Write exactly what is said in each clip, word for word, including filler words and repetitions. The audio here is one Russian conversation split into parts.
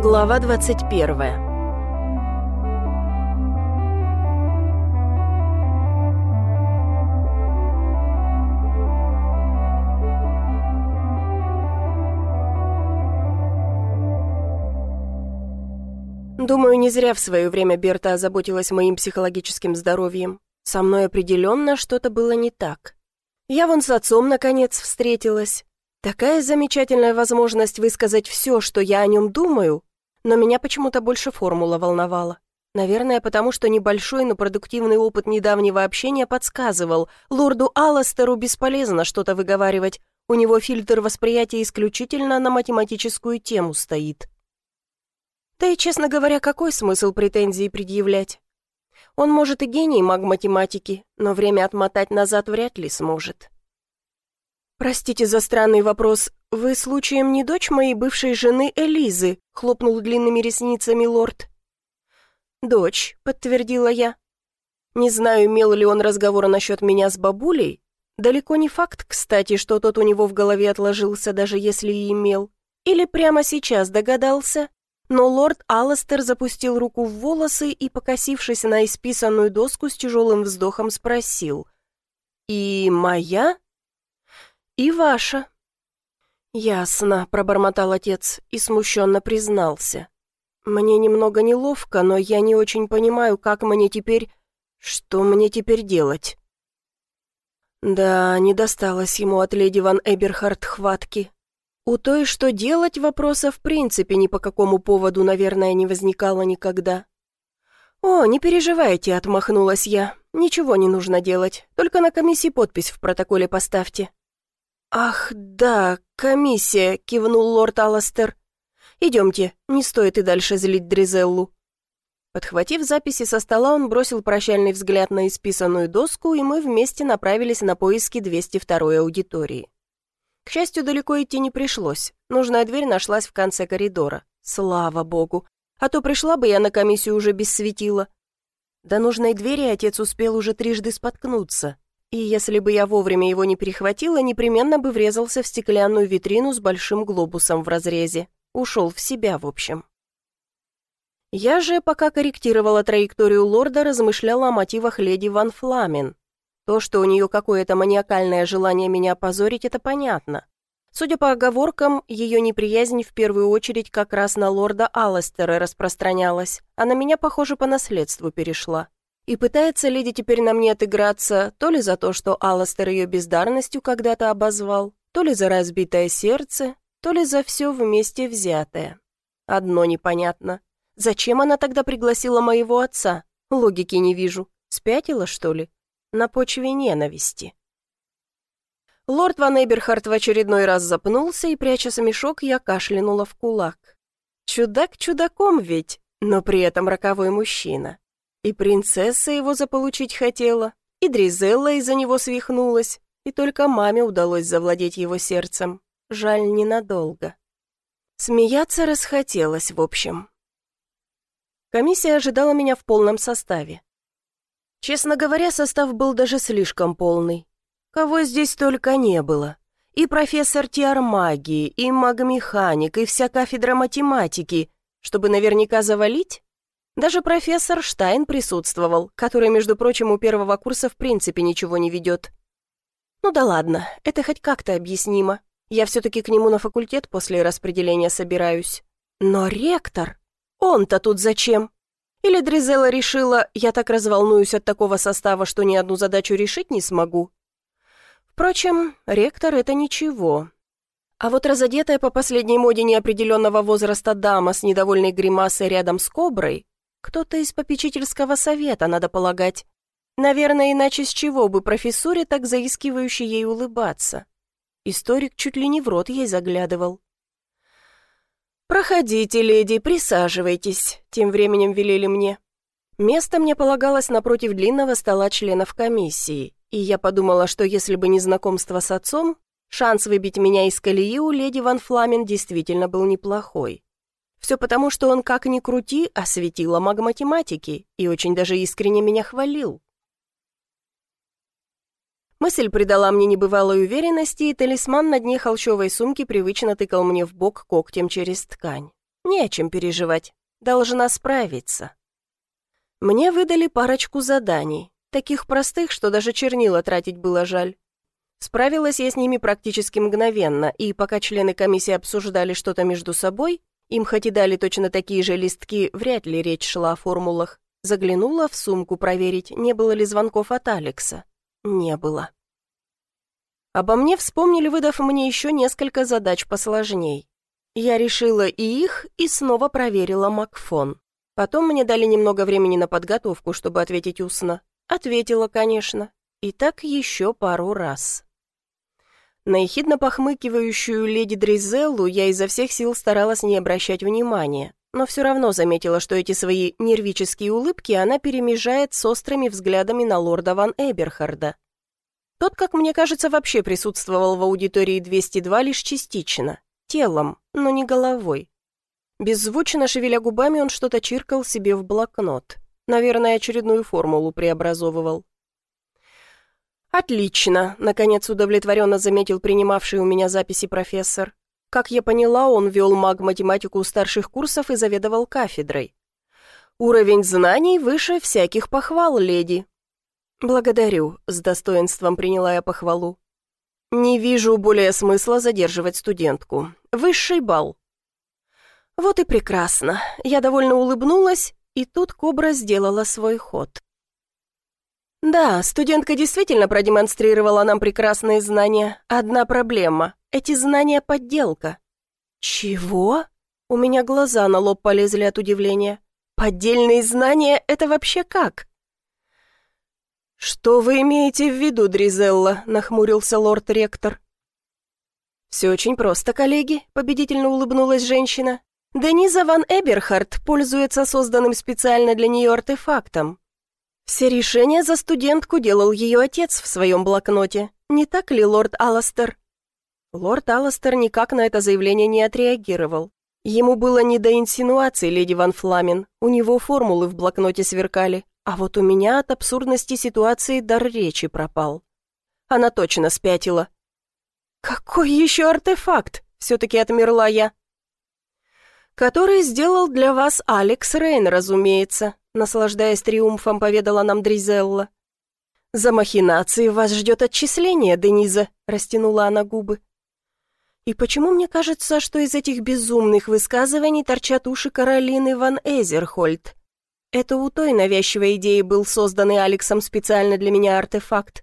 Глава двадцать первая. Думаю, не зря в свое время Берта озаботилась моим психологическим здоровьем. Со мной определенно что-то было не так. Я вон с отцом наконец встретилась. Такая замечательная возможность высказать все, что я о нем думаю, но меня почему-то больше формула волновала. Наверное, потому что небольшой, но продуктивный опыт недавнего общения подсказывал, лорду Алластеру бесполезно что-то выговаривать, у него фильтр восприятия исключительно на математическую тему стоит. Да и, честно говоря, какой смысл претензии предъявлять? Он, может, и гений маг-математики, но время отмотать назад вряд ли сможет. «Простите за странный вопрос. Вы, случаем, не дочь моей бывшей жены Элизы?» — хлопнул длинными ресницами лорд. «Дочь», — подтвердила я. Не знаю, имел ли он разговор насчет меня с бабулей. Далеко не факт, кстати, что тот у него в голове отложился, даже если и имел. Или прямо сейчас догадался. Но лорд Алластер запустил руку в волосы и, покосившись на исписанную доску, с тяжелым вздохом спросил. «И моя?» «И ваша». «Ясно», — пробормотал отец и смущенно признался. «Мне немного неловко, но я не очень понимаю, как мне теперь... Что мне теперь делать?» Да, не досталось ему от леди Ван Эберхард хватки. У той, что делать, вопроса в принципе ни по какому поводу, наверное, не возникало никогда. «О, не переживайте», — отмахнулась я. «Ничего не нужно делать, только на комиссии подпись в протоколе поставьте». «Ах, да, комиссия», — кивнул лорд Алластер. «Идемте, не стоит и дальше злить Дризеллу». Подхватив записи со стола, он бросил прощальный взгляд на исписанную доску, и мы вместе направились на поиски двести второй аудитории. К счастью, далеко идти не пришлось. Нужная дверь нашлась в конце коридора. Слава богу. А то пришла бы я на комиссию уже без светила. До нужной двери отец успел уже трижды споткнуться. И если бы я вовремя его не перехватила, непременно бы врезался в стеклянную витрину с большим глобусом в разрезе. Ушел в себя, в общем. Я же, пока корректировала траекторию лорда, размышляла о мотивах леди Ван Фламен. То, что у нее какое-то маниакальное желание меня опозорить, это понятно. Судя по оговоркам, ее неприязнь в первую очередь как раз на лорда Алластера распространялась, а на меня, похоже, по наследству перешла. И пытается леди теперь на мне отыграться то ли за то, что Алластер ее бездарностью когда-то обозвал, то ли за разбитое сердце, то ли за все вместе взятое. Одно непонятно. Зачем она тогда пригласила моего отца? Логики не вижу. Спятила, что ли? На почве ненависти. Лорд Ван Эберхард в очередной раз запнулся, и, пряча смешок, я кашлянула в кулак. Чудак чудаком ведь, но при этом роковой мужчина. И принцесса его заполучить хотела, и Дризелла из-за него свихнулась, и только маме удалось завладеть его сердцем. Жаль, ненадолго. Смеяться расхотелось, в общем. Комиссия ожидала меня в полном составе. Честно говоря, состав был даже слишком полный. Кого здесь только не было. И профессор теормагии, и маг-механик, и вся кафедра математики, чтобы наверняка завалить. Даже профессор Штайн присутствовал, который, между прочим, у первого курса в принципе ничего не ведет. Ну да ладно, это хоть как-то объяснимо. Я все-таки к нему на факультет после распределения собираюсь. Но ректор, он-то тут зачем? Или Дризелла решила, я так разволнуюсь от такого состава, что ни одну задачу решить не смогу? Впрочем, ректор — это ничего. А вот разодетая по последней моде неопределенного возраста дама с недовольной гримасой рядом с коброй — кто-то из попечительского совета, надо полагать. Наверное, иначе с чего бы профессуре так заискивающе ей улыбаться? Историк чуть ли не в рот ей заглядывал. «Проходите, леди, присаживайтесь», — тем временем велели мне. Место мне полагалось напротив длинного стола членов комиссии, и я подумала, что если бы не знакомство с отцом, шанс выбить меня из колеи у леди Ван Фламен действительно был неплохой. Все потому, что он, как ни крути, осветила маг математики и очень даже искренне меня хвалил. Мысль придала мне небывалой уверенности, и талисман на дне холщовой сумки привычно тыкал мне в бок когтем через ткань. Не о чем переживать. Должна справиться. Мне выдали парочку заданий, таких простых, что даже чернила тратить было жаль. Справилась я с ними практически мгновенно, и пока члены комиссии обсуждали что-то между собой, им хоть и дали точно такие же листки, вряд ли речь шла о формулах, заглянула в сумку проверить, не было ли звонков от Алекса. Не было. Обо мне вспомнили, выдав мне еще несколько задач посложней. Я решила и их, и снова проверила Макфон. Потом мне дали немного времени на подготовку, чтобы ответить устно. Ответила, конечно. И так еще пару раз. На ехидно похмыкивающую леди Дризеллу я изо всех сил старалась не обращать внимания, но все равно заметила, что эти свои нервические улыбки она перемежает с острыми взглядами на лорда ван Эберхарда. Тот, как мне кажется, вообще присутствовал в аудитории двести два лишь частично, телом, но не головой. Беззвучно шевеля губами, он что-то чиркал себе в блокнот. Наверное, очередную формулу преобразовывал. «Отлично», — наконец удовлетворенно заметил принимавший у меня записи профессор. Как я поняла, он вел маг-математику старших курсов и заведовал кафедрой. «Уровень знаний выше всяких похвал, леди». «Благодарю», — с достоинством приняла я похвалу. «Не вижу более смысла задерживать студентку. Высший балл». «Вот и прекрасно». Я довольно улыбнулась, и тут кобра сделала свой ход. Да, студентка действительно продемонстрировала нам прекрасные знания. Одна проблема. Эти знания — подделка. Чего? У меня глаза на лоб полезли от удивления. Поддельные знания — это вообще как? Что вы имеете в виду, Дризелла? Нахмурился лорд-ректор. Все очень просто, коллеги, победительно улыбнулась женщина. Дениза ван Эберхард пользуется созданным специально для нее артефактом. Все решения за студентку делал ее отец в своем блокноте. Не так ли, лорд Алластер? Лорд Алластер никак на это заявление не отреагировал. Ему было не до инсинуаций, леди Ван Фламен. У него формулы в блокноте сверкали. А вот у меня от абсурдности ситуации дар речи пропал. Она точно спятила. «Какой еще артефакт?» — все-таки отмерла я. «Который сделал для вас Алекс Рейн, разумеется», наслаждаясь триумфом, поведала нам Дризелла. «За махинации вас ждет отчисление, Дениза», растянула она губы. «И почему мне кажется, что из этих безумных высказываний торчат уши Каролины ван Эзерхольд? Это у той навязчивой идеи был созданный Алексом специально для меня артефакт».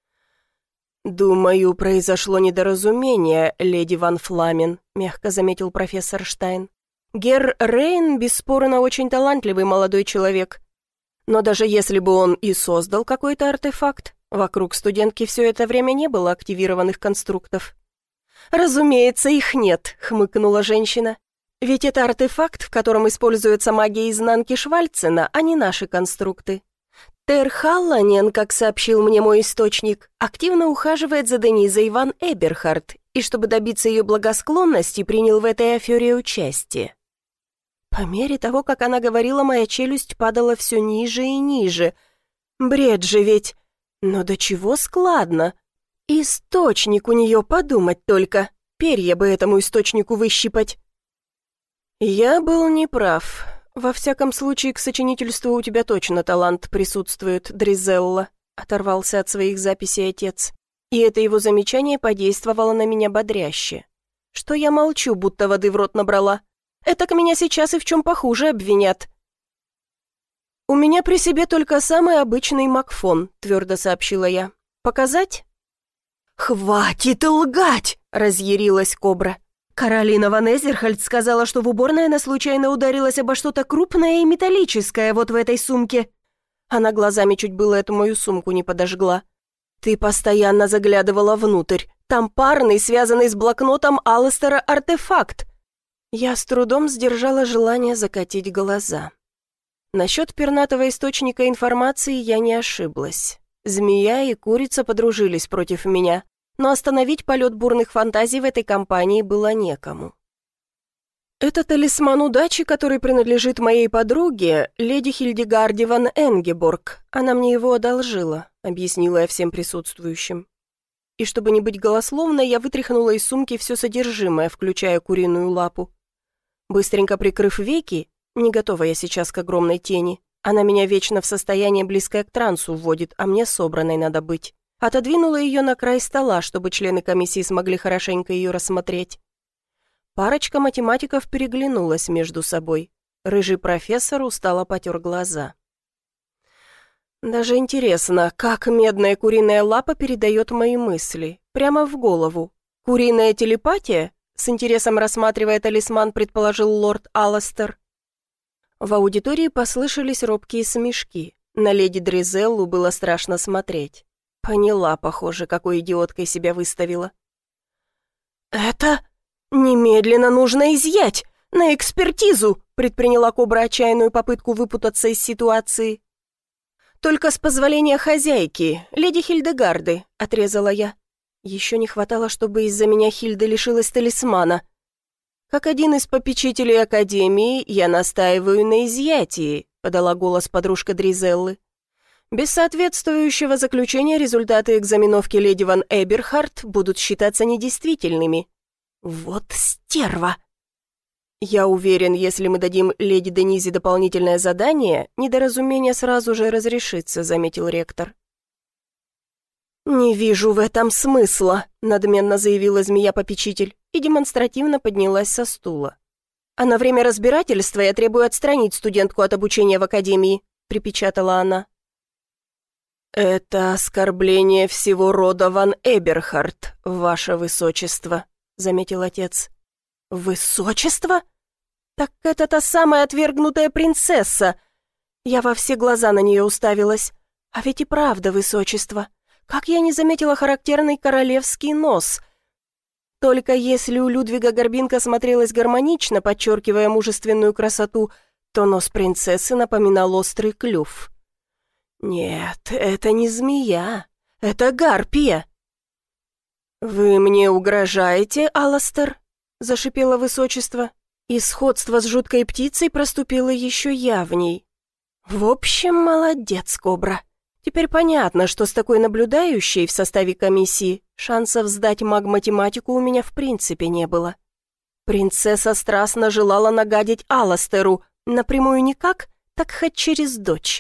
«Думаю, произошло недоразумение, леди Ван Фламен», мягко заметил профессор Штайн. Герр Рейн, бесспорно, очень талантливый молодой человек. Но даже если бы он и создал какой-то артефакт, вокруг студентки все это время не было активированных конструктов. «Разумеется, их нет», — хмыкнула женщина. «Ведь это артефакт, в котором используется магия изнанки Швальцена, а не наши конструкты. Тер Халланен, как сообщил мне мой источник, активно ухаживает за Денизой ван Эберхард, и чтобы добиться ее благосклонности, принял в этой афере участие». По мере того, как она говорила, моя челюсть падала все ниже и ниже. Бред же ведь. Но до чего складно. Источник у нее, подумать только. Перья бы этому источнику выщипать. Я был неправ. Во всяком случае, к сочинительству у тебя точно талант присутствует, Дризелла, оторвался от своих записей отец. И это его замечание подействовало на меня бодряще. Что я молчу, будто воды в рот набрала. Этак меня сейчас и в чем похуже обвинят. «У меня при себе только самый обычный Макфон», — твердо сообщила я. «Показать?» «Хватит лгать!» — разъярилась кобра. Каролина ван Эзерхольд сказала, что в уборной она случайно ударилась обо что-то крупное и металлическое вот в этой сумке. Она глазами чуть было эту мою сумку не подожгла. «Ты постоянно заглядывала внутрь. Там парный, связанный с блокнотом Алластера артефакт». Я с трудом сдержала желание закатить глаза. Насчет пернатого источника информации я не ошиблась. Змея и курица подружились против меня, но остановить полет бурных фантазий в этой компании было некому. «Это талисман удачи, который принадлежит моей подруге, леди Хильдегарде ван Энгеборг. Она мне его одолжила», — объяснила я всем присутствующим. И чтобы не быть голословной, я вытряхнула из сумки все содержимое, включая куриную лапу. Быстренько прикрыв веки, не готова я сейчас к огромной тени, она меня вечно в состояние, близкое к трансу, вводит, а мне собранной надо быть. Отодвинула ее на край стола, чтобы члены комиссии смогли хорошенько ее рассмотреть. Парочка математиков переглянулась между собой. Рыжий профессор устало потер глаза. Даже интересно, как медная куриная лапа передает мои мысли. Прямо в голову. Куриная телепатия? С интересом рассматривая талисман, предположил лорд Алластер. В аудитории послышались робкие смешки. На леди Дризеллу было страшно смотреть. Поняла, похоже, какой идиоткой себя выставила. «Это немедленно нужно изъять! На экспертизу!» предприняла Кобра отчаянную попытку выпутаться из ситуации. «Только с позволения хозяйки, леди Хильдегарды», — отрезала я. Еще не хватало, чтобы из-за меня Хильда лишилась талисмана. «Как один из попечителей Академии, я настаиваю на изъятии», — подала голос подружка Дризеллы. «Без соответствующего заключения результаты экзаменовки леди Ван Эберхарт будут считаться недействительными». «Вот стерва!» «Я уверен, если мы дадим леди Денизе дополнительное задание, недоразумение сразу же разрешится», — заметил ректор. «Не вижу в этом смысла», — надменно заявила змея-попечитель и демонстративно поднялась со стула. «А на время разбирательства я требую отстранить студентку от обучения в академии», — припечатала она. «Это оскорбление всего рода Ван Эберхарт, ваше высочество», — заметил отец. «Высочество? Так это та самая отвергнутая принцесса!» Я во все глаза на нее уставилась. А ведь и правда высочество. Как я не заметила характерный королевский нос. Только если у Людвига горбинка смотрелась гармонично, подчеркивая мужественную красоту, то нос принцессы напоминал острый клюв. «Нет, это не змея, это гарпия!» «Вы мне угрожаете, Алластер?» — зашипело высочество, и сходство с жуткой птицей проступило еще явней. «В общем, молодец, Кобра. Теперь понятно, что с такой наблюдающей в составе комиссии шансов сдать маг-математику у меня в принципе не было. Принцесса страстно желала нагадить Алластеру, напрямую никак, так хоть через дочь.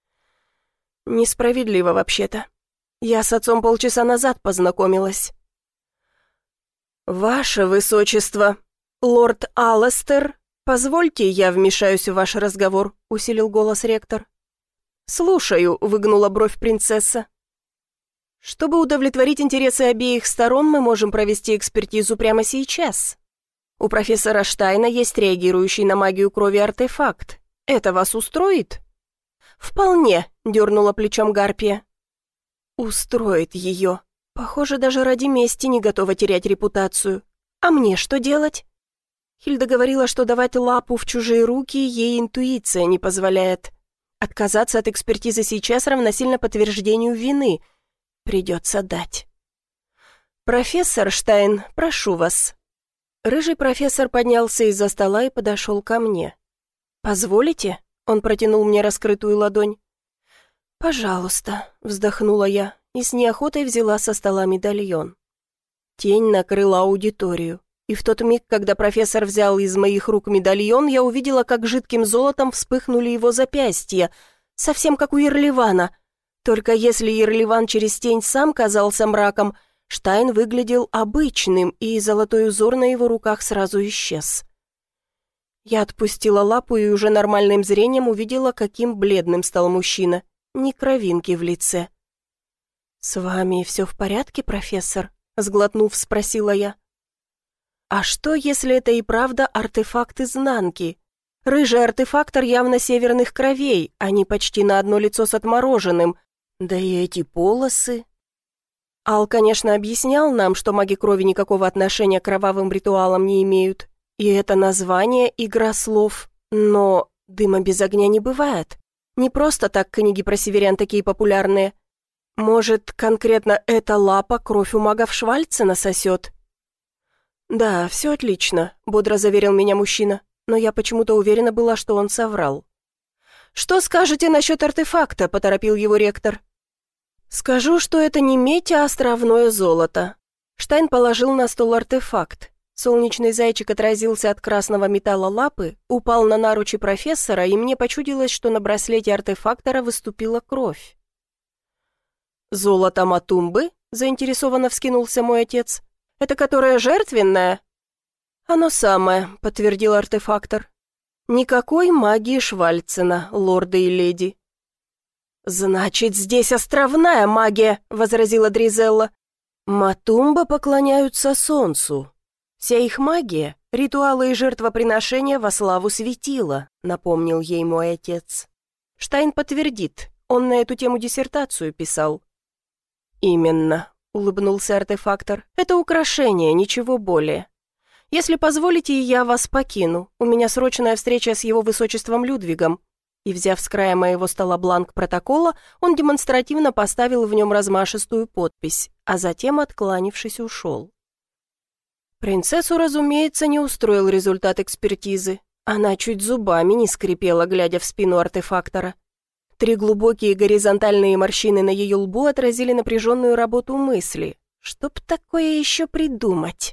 Несправедливо вообще-то. Я с отцом полчаса назад познакомилась». «Ваше высочество, лорд Алластер, позвольте, я вмешаюсь в ваш разговор», — усилил голос ректор. «Слушаю», — выгнула бровь принцесса. «Чтобы удовлетворить интересы обеих сторон, мы можем провести экспертизу прямо сейчас. У профессора Штайна есть реагирующий на магию крови артефакт. Это вас устроит?» «Вполне», — дернула плечом Гарпия. «Устроит ее. Похоже, даже ради мести не готова терять репутацию. А мне что делать?» Хильда говорила, что давать лапу в чужие руки ей интуиция не позволяет. Отказаться от экспертизы сейчас равносильно подтверждению вины. Придется дать. «Профессор Штайн, прошу вас». Рыжий профессор поднялся из-за стола и подошел ко мне. «Позволите?» — он протянул мне раскрытую ладонь. «Пожалуйста», — вздохнула я и с неохотой взяла со стола медальон. Тень накрыла аудиторию, и в тот миг, когда профессор взял из моих рук медальон, я увидела, как жидким золотом вспыхнули его запястья, совсем как у Ерливана. Только если Ерливан через тень сам казался мраком, Штайн выглядел обычным, и золотой узор на его руках сразу исчез. Я отпустила лапу и уже нормальным зрением увидела, каким бледным стал мужчина, ни кровинки в лице. «С вами все в порядке, профессор?» — сглотнув, спросила я. «А что, если это и правда артефакт изнанки? Рыжий артефактор явно северных кровей, они почти на одно лицо с отмороженным. Да и эти полосы...» Ал, конечно, объяснял нам, что маги крови никакого отношения к кровавым ритуалам не имеют. И это название — игра слов. Но дыма без огня не бывает. Не просто так книги про северян такие популярные. Может, конкретно эта лапа кровь у магов Швальца насосет? «Да, все отлично», — бодро заверил меня мужчина, но я почему-то уверена была, что он соврал. «Что скажете насчет артефакта?» — поторопил его ректор. «Скажу, что это не медь, а островное золото». Штайн положил на стол артефакт. Солнечный зайчик отразился от красного металла лапы, упал на наручи профессора, и мне почудилось, что на браслете артефактора выступила кровь. «Золото Матумбы?» — заинтересованно вскинулся мой отец. «Это которое жертвенное?» «Оно самое», — подтвердил артефактор. «Никакой магии Швальцена, лорды и леди». «Значит, здесь островная магия», — возразила Дризелла. «Матумба поклоняются солнцу. Вся их магия — ритуалы и жертвоприношения во славу светила», — напомнил ей мой отец. «Штайн подтвердит, он на эту тему диссертацию писал». «Именно», — улыбнулся артефактор. «Это украшение, ничего более. Если позволите, я вас покину. У меня срочная встреча с его высочеством Людвигом». И, взяв с края моего стола бланк протокола, он демонстративно поставил в нем размашистую подпись, а затем, откланившись, ушел. Принцессу, разумеется, не устроил результат экспертизы. Она чуть зубами не скрипела, глядя в спину артефактора. Три глубокие горизонтальные морщины на ее лбу отразили напряженную работу мысли. Чтоб такое еще придумать?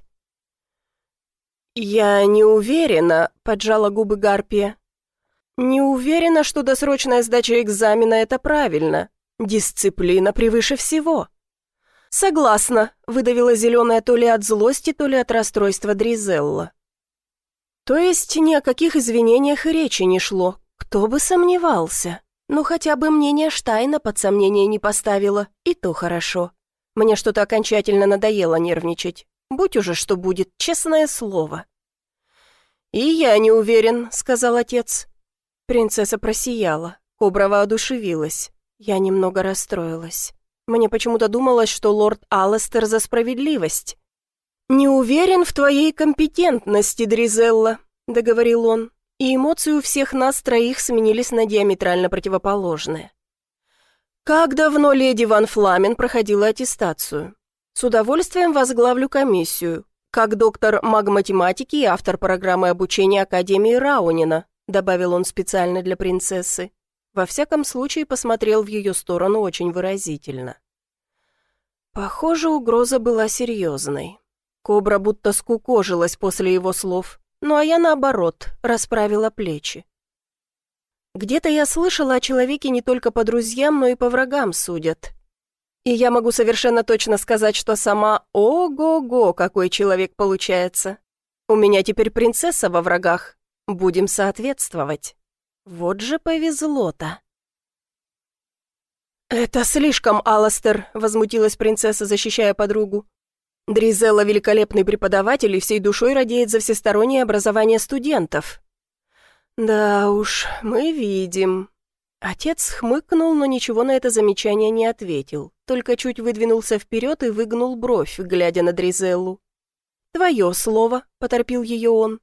«Я не уверена», — поджала губы Гарпия. «Не уверена, что досрочная сдача экзамена — это правильно. Дисциплина превыше всего». «Согласна», — выдавила зеленая то ли от злости, то ли от расстройства Дризелла. То есть ни о каких извинениях и речи не шло. Кто бы сомневался. Ну, хотя бы мнение Штайна под сомнение не поставило, и то хорошо. Мне что-то окончательно надоело нервничать. Будь уже что будет, честное слово. «И я не уверен», — сказал отец. Принцесса просияла, Кобра воодушевилась. Я немного расстроилась. Мне почему-то думалось, что лорд Алластер за справедливость. «Не уверен в твоей компетентности, Дризелла», — договорил он, и эмоции у всех нас троих сменились на диаметрально противоположные. «Как давно леди Ван Фламен проходила аттестацию? С удовольствием возглавлю комиссию, как доктор маг-математики и автор программы обучения Академии Раунина», добавил он специально для принцессы. Во всяком случае, посмотрел в ее сторону очень выразительно. Похоже, угроза была серьезной. Кобра будто скукожилась после его слов, ну а я, наоборот, расправила плечи. Где-то я слышала о человеке не только по друзьям, но и по врагам судят. И я могу совершенно точно сказать, что сама ого-го, какой человек получается. У меня теперь принцесса во врагах. Будем соответствовать. Вот же повезло-то. «Это слишком, Алластер», — возмутилась принцесса, защищая подругу. «Дризелла — великолепный преподаватель и всей душой радеет за всестороннее образование студентов». «Да уж, мы видим». Отец хмыкнул, но ничего на это замечание не ответил, только чуть выдвинулся вперед и выгнул бровь, глядя на Дризеллу. «Твое слово», — поторопил ее он.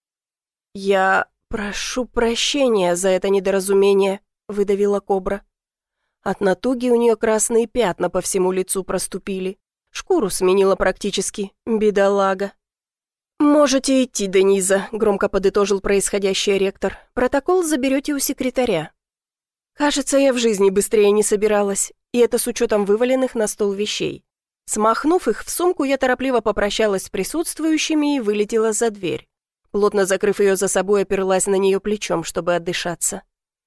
«Я прошу прощения за это недоразумение», — выдавила Кобра. От натуги у нее красные пятна по всему лицу проступили. Шкуру сменила практически, бедолага. «Можете идти, Дениза», — громко подытожил происходящее ректор. «Протокол заберете у секретаря». Кажется, я в жизни быстрее не собиралась, и это с учетом вываленных на стол вещей. Смахнув их в сумку, я торопливо попрощалась с присутствующими и вылетела за дверь. Плотно закрыв ее за собой, оперлась на нее плечом, чтобы отдышаться.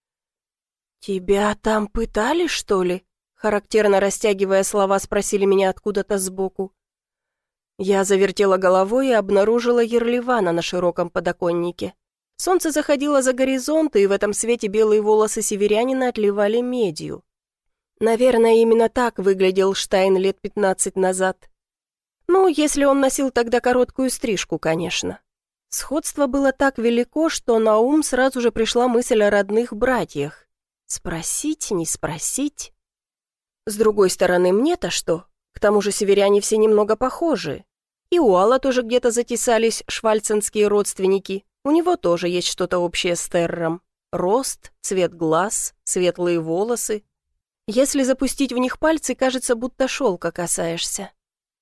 «Тебя там пытали, что ли?» Характерно растягивая слова, спросили меня откуда-то сбоку. Я завертела головой и обнаружила Ерливана на широком подоконнике. Солнце заходило за горизонт, и в этом свете белые волосы северянина отливали медью. Наверное, именно так выглядел Штайн лет пятнадцать назад. Ну, если он носил тогда короткую стрижку, конечно. Сходство было так велико, что на ум сразу же пришла мысль о родных братьях. Спросить, не спросить? С другой стороны, мне-то что? К тому же северяне все немного похожи. И у Алла тоже где-то затесались швальценские родственники. У него тоже есть что-то общее с Терром. Рост, цвет глаз, светлые волосы. Если запустить в них пальцы, кажется, будто шелка касаешься.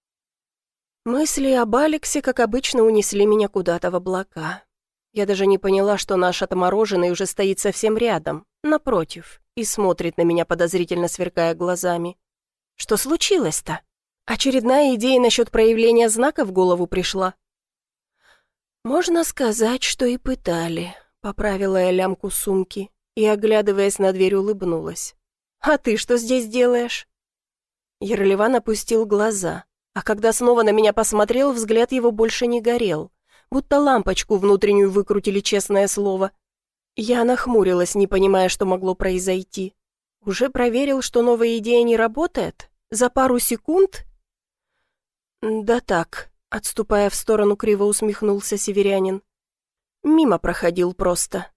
Мысли об Алексе, как обычно, унесли меня куда-то в облака. Я даже не поняла, что наш отмороженный уже стоит совсем рядом, напротив, и смотрит на меня, подозрительно сверкая глазами. Что случилось-то? Очередная идея насчет проявления знака в голову пришла. «Можно сказать, что и пытали», — поправила я лямку сумки и, оглядываясь на дверь, улыбнулась. «А ты что здесь делаешь?» Ерливан опустил глаза, а когда снова на меня посмотрел, взгляд его больше не горел, будто лампочку внутреннюю выкрутили, честное слово. Я нахмурилась, не понимая, что могло произойти. Уже проверил, что новая идея не работает? За пару секунд? «Да так», — отступая в сторону, криво усмехнулся северянин. «Мимо проходил просто.